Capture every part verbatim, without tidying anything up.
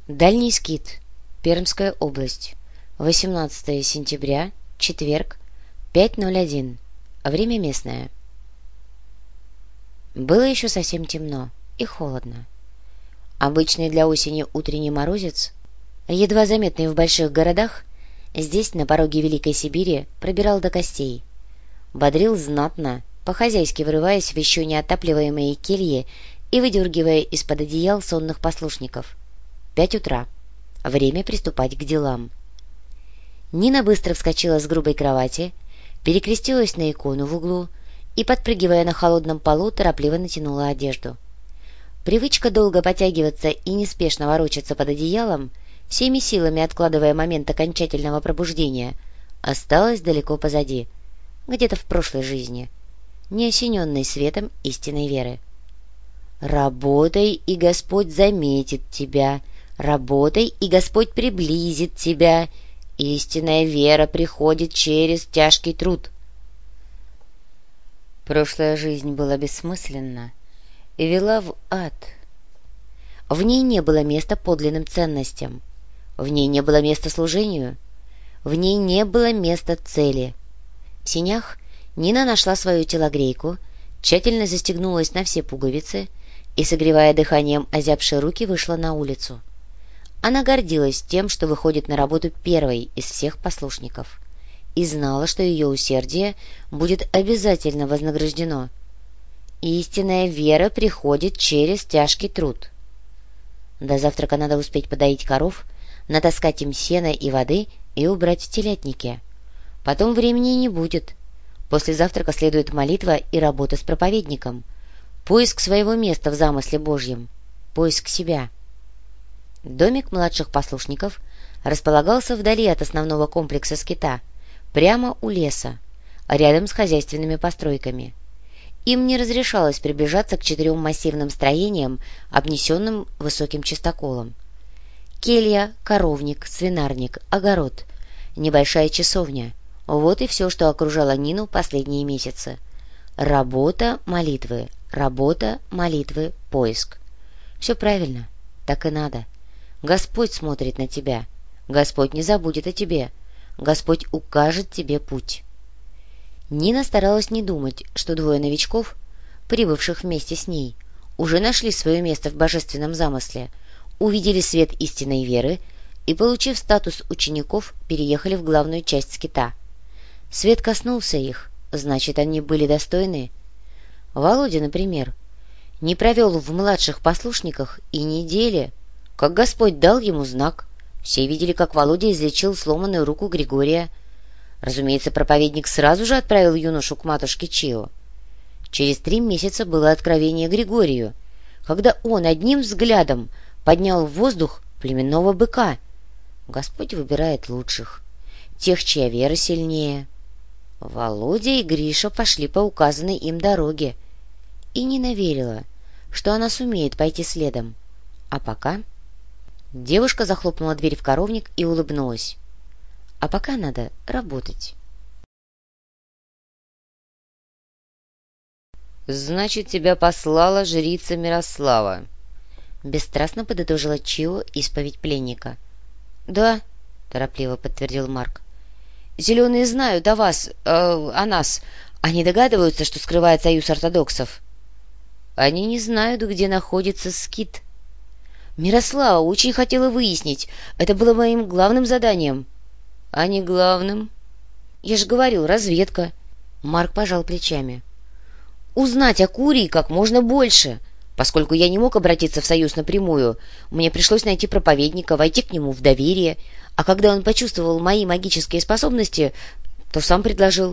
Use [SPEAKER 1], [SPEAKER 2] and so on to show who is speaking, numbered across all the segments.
[SPEAKER 1] Дальний скит. Пермская область. восемнадцатое сентября. Четверг. пять ноль один. Время местное. Было еще совсем темно и холодно. Обычный для осени утренний морозец, едва заметный в больших городах, здесь, на пороге Великой Сибири, пробирал до костей. Бодрил знатно, по-хозяйски вырываясь в еще неотапливаемые кельи и выдергивая из-под одеял сонных послушников. Пять утра. Время приступать к делам. Нина быстро вскочила с грубой кровати, перекрестилась на икону в углу и, подпрыгивая на холодном полу, торопливо натянула одежду. Привычка долго потягиваться и неспешно ворочаться под одеялом, всеми силами откладывая момент окончательного пробуждения, осталась далеко позади, где-то в прошлой жизни, не осененной светом истинной веры. «Работай, и Господь заметит тебя, работай, и Господь приблизит тебя. Истинная вера приходит через тяжкий труд». Прошлая жизнь была бессмысленна и вела в ад. В ней не было места подлинным ценностям, в ней не было места служению, в ней не было места цели. В сенях Нина нашла свою телогрейку, тщательно застегнулась на все пуговицы и, согревая дыханием озябшие руки, вышла на улицу. Она гордилась тем, что выходит на работу первой из всех послушников, и знала, что ее усердие будет обязательно вознаграждено. Истинная вера приходит через тяжкий труд. До завтрака надо успеть подоить коров, натаскать им сена и воды и убрать в телятнике. Потом времени не будет. После завтрака следует молитва и работа с проповедником, поиск своего места в замысле Божьем, поиск себя. Домик младших послушников располагался вдали от основного комплекса скита, прямо у леса, рядом с хозяйственными постройками. Им не разрешалось приближаться к четырем массивным строениям, обнесенным высоким чистоколом. Келья, коровник, свинарник, огород, небольшая часовня — вот и все, что окружало Нину последние месяцы. Работа, молитвы, работа, молитвы, поиск. Все правильно, так и надо. Господь смотрит на тебя, Господь не забудет о тебе, Господь укажет тебе путь. Нина старалась не думать, что двое новичков, прибывших вместе с ней, уже нашли свое место в божественном замысле, увидели свет истинной веры и, получив статус учеников, переехали в главную часть скита. Свет коснулся их, значит, они были достойны. Володя, например, не провел в младших послушниках и недели, как Господь дал ему знак. Все видели, как Володя излечил сломанную руку Григория. Разумеется, проповедник сразу же отправил юношу к матушке Чио. Через три месяца было откровение Григорию, когда он одним взглядом поднял в воздух племенного быка. Господь выбирает лучших, тех, чья вера сильнее. Володя и Гриша пошли по указанной им дороге, и Нина верила, что она сумеет пойти следом. А пока... Девушка захлопнула дверь в коровник и улыбнулась. А пока надо работать. «Значит, тебя послала жрица Мирослава», — бесстрастно подытожила Чио исповедь пленника. «Да», — торопливо подтвердил Марк. «Зеленые знают о вас, э, о нас. Они догадываются, что скрывает союз ортодоксов». «Они не знают, где находится скит». «Мирослава очень хотела выяснить. Это было моим главным заданием». «А не главным?» «Я же говорил, разведка». Марк пожал плечами. «Узнать о Курии как можно больше. Поскольку я не мог обратиться в союз напрямую, мне пришлось найти проповедника, войти к нему в доверие, а когда он почувствовал мои магические способности, то сам предложил».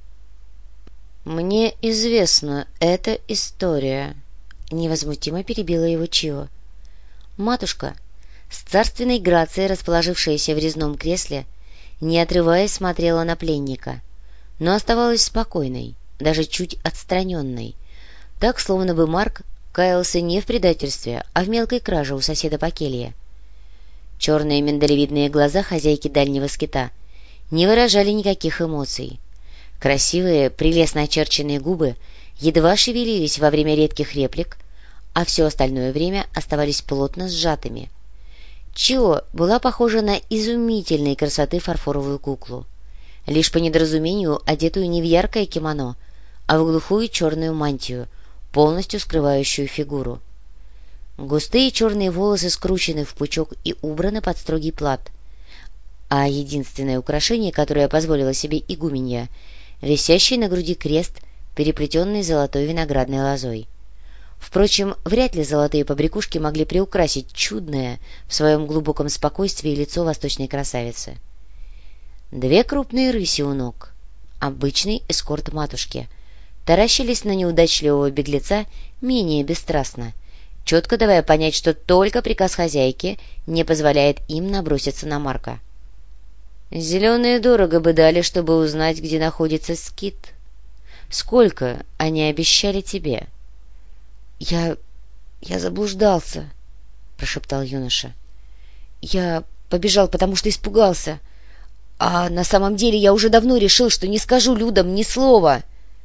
[SPEAKER 1] «Мне известна эта история», — невозмутимо перебила его Чио. Матушка, с царственной грацией расположившаяся в резном кресле, не отрываясь смотрела на пленника, но оставалась спокойной, даже чуть отстраненной, так, словно бы Марк каялся не в предательстве, а в мелкой краже у соседа по келье. Черные миндалевидные глаза хозяйки дальнего скита не выражали никаких эмоций. Красивые, прелестно очерченные губы едва шевелились во время редких реплик, а все остальное время оставались плотно сжатыми. Чио была похожа на изумительной красоты фарфоровую куклу, лишь по недоразумению одетую не в яркое кимоно, а в глухую черную мантию, полностью скрывающую фигуру. Густые черные волосы скручены в пучок и убраны под строгий плат, а единственное украшение, которое позволила себе игуменья, висящий на груди крест, переплетенный золотой виноградной лозой. Впрочем, вряд ли золотые побрякушки могли приукрасить чудное в своем глубоком спокойствии лицо восточной красавицы. Две крупные рыси у ног, обычный эскорт матушки, таращились на неудачливого беглеца менее бесстрастно, четко давая понять, что только приказ хозяйки не позволяет им наброситься на Марка. «Зеленые дорого бы дали, чтобы узнать, где находится скит. Сколько они обещали тебе?» «Я... я заблуждался», — прошептал юноша. «Я побежал, потому что испугался. А на самом деле я уже давно решил, что не скажу людям ни слова».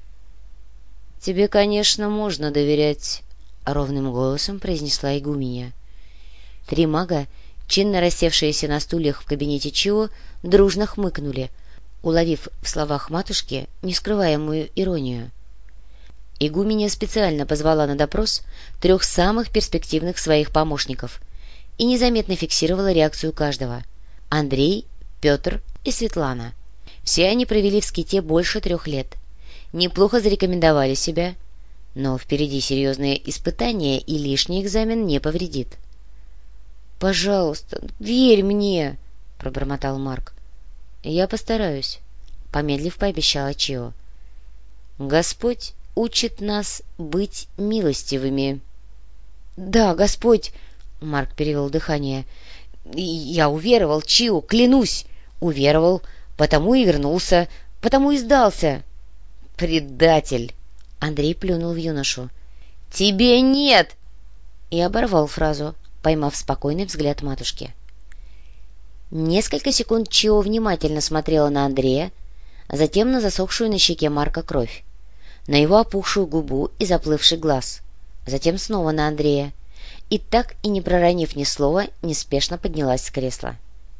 [SPEAKER 1] «Тебе, конечно, можно доверять», — ровным голосом произнесла игуменья. Три мага, чинно рассевшиеся на стульях в кабинете Чио, дружно хмыкнули, уловив в словах матушки нескрываемую иронию. Игуменья специально позвала на допрос трех самых перспективных своих помощников и незаметно фиксировала реакцию каждого — Андрей, Петр и Светлана. Все они провели в ските больше трех лет, неплохо зарекомендовали себя, но впереди серьезные испытания, и лишний экзамен не повредит. «Пожалуйста, верь мне!» — пробормотал Марк. «Я постараюсь», — помедлив пообещала Чио. «Господь учит нас быть милостивыми». «Да, Господь!» — Марк перевел дыхание. «Я уверовал, Чио, клянусь! Уверовал, потому и вернулся, потому и сдался». «Предатель!» — Андрей плюнул в юношу. «Тебе нет!» и оборвал фразу, поймав спокойный взгляд матушки. Несколько секунд Чио внимательно смотрела на Андрея, а затем на засохшую на щеке Марка кровь, на его опухшую губу и заплывший глаз, затем снова на Андрея, и так и не проронив ни слова, неспешно поднялась с кресла.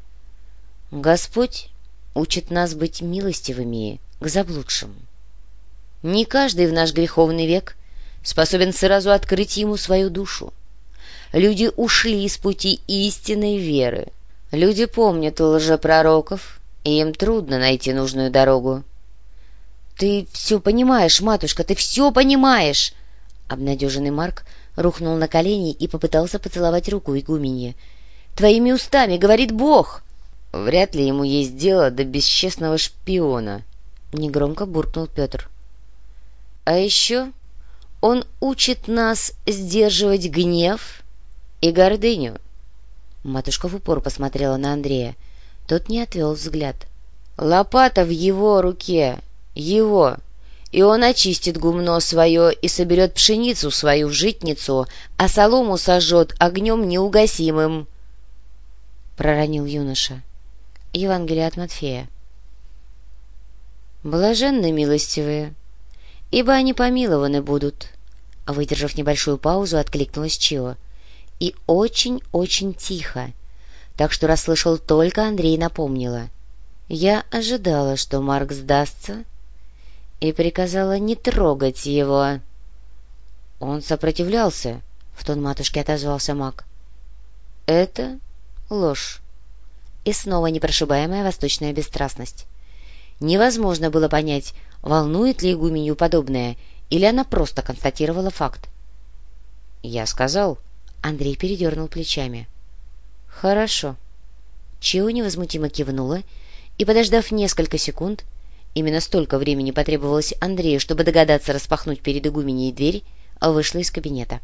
[SPEAKER 1] «Господь учит нас быть милостивыми к заблудшим. Не каждый в наш греховный век способен сразу открыть ему свою душу. Люди ушли с пути истинной веры. Люди помнят лжепророков, и им трудно найти нужную дорогу». «Ты все понимаешь, матушка, ты все понимаешь!» Обнадеженный Марк рухнул на колени и попытался поцеловать руку игуменьи. «Твоими устами говорит Бог!» «Вряд ли ему есть дело до бесчестного шпиона», — негромко буркнул Петр. «А еще он учит нас сдерживать гнев и гордыню». Матушка в упор посмотрела на Андрея. Тот не отвел взгляд. «Лопата в его руке, его, и он очистит гумно свое и соберет пшеницу свою в житницу, а солому сожжет огнем неугасимым», — проронил юноша. Евангелие от Матфея. «Блаженны милостивые, ибо они помилованы будут», — выдержав небольшую паузу, откликнулась Чио. И очень-очень тихо, так что расслышал только Андрей, напомнила. «Я ожидала, что Марк сдастся, и приказала не трогать его». «Он сопротивлялся», — в тон матушки отозвался маг. «Это ложь». И снова непрошибаемая восточная бесстрастность. Невозможно было понять, волнует ли игуменью подобное, или она просто констатировала факт. «Я сказал», — Андрей передернул плечами. «Хорошо». Чио невозмутимо кивнула и, подождав несколько секунд, именно столько времени потребовалось Андрею, чтобы догадаться распахнуть перед игуменей дверь, вышла из кабинета.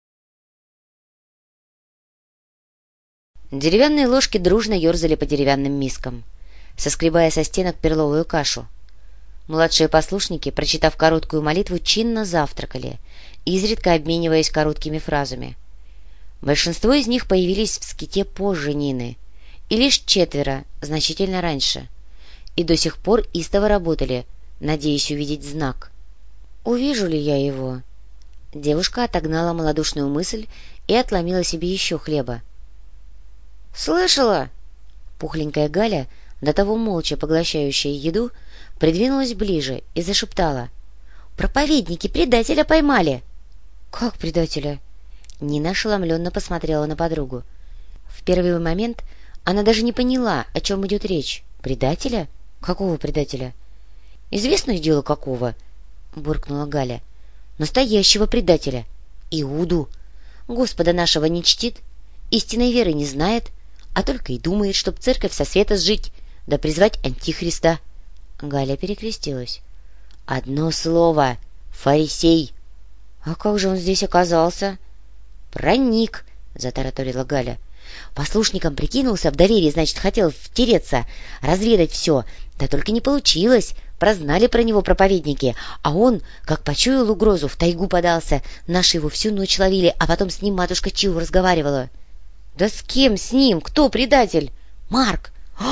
[SPEAKER 1] Деревянные ложки дружно ерзали по деревянным мискам, соскребая со стенок перловую кашу. Младшие послушники, прочитав короткую молитву, чинно завтракали, изредка обмениваясь короткими фразами. Большинство из них появились в ските позже Нины, и лишь четверо значительно раньше, и до сих пор истово работали, надеясь увидеть знак. «Увижу ли я его?» Девушка отогнала малодушную мысль и отломила себе еще хлеба. «Слышала?» Пухленькая Галя, до того молча поглощающая еду, придвинулась ближе и зашептала. «Проповедники предателя поймали!» «Как предателя?» Нина ошеломленно посмотрела на подругу. В первый момент она даже не поняла, о чем идет речь. «Предателя? Какого предателя?» «Известное дело какого!» — буркнула Галя. «Настоящего предателя! Иуду! Господа нашего не чтит, истинной веры не знает, а только и думает, чтоб церковь со света сжить, да призвать антихриста!» Галя перекрестилась. «Одно слово! Фарисей!» «А как же он здесь оказался?» «Проник!» — затараторила Галя. «Послушником прикинулся, в доверие, значит, хотел втереться, разведать все. Да только не получилось. Прознали про него проповедники. А он, как почуял угрозу, в тайгу подался. Наши его всю ночь ловили, а потом с ним матушка Чиу разговаривала». «Да с кем с ним? Кто предатель?» «Марк!»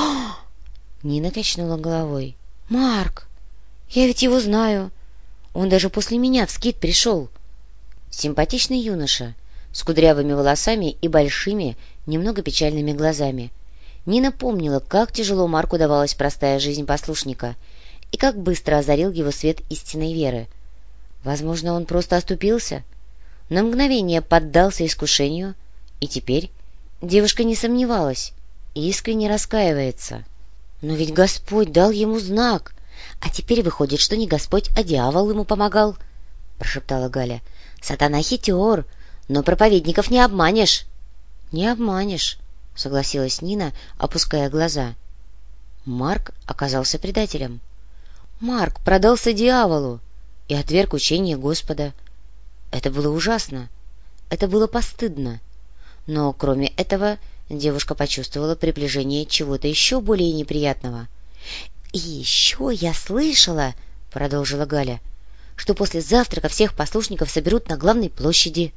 [SPEAKER 1] Нина качнула головой. «Марк! Я ведь его знаю. Он даже после меня в скит пришел». Симпатичный юноша с кудрявыми волосами и большими, немного печальными глазами. Нина помнила, как тяжело Марку давалась простая жизнь послушника и как быстро озарил его свет истинной веры. Возможно, он просто оступился, на мгновение поддался искушению, и теперь девушка не сомневалась и искренне раскаивается. Но ведь Господь дал ему знак, а теперь выходит, что не Господь, а дьявол ему помогал, — прошептала Галя. — Сатана хитер, но проповедников не обманешь. — Не обманешь, — согласилась Нина, опуская глаза. Марк оказался предателем. Марк продался дьяволу и отверг учение Господа. Это было ужасно, это было постыдно. Но кроме этого девушка почувствовала приближение чего-то еще более неприятного. — И еще я слышала, — продолжила Галя, — что после завтрака всех послушников соберут на главной площади.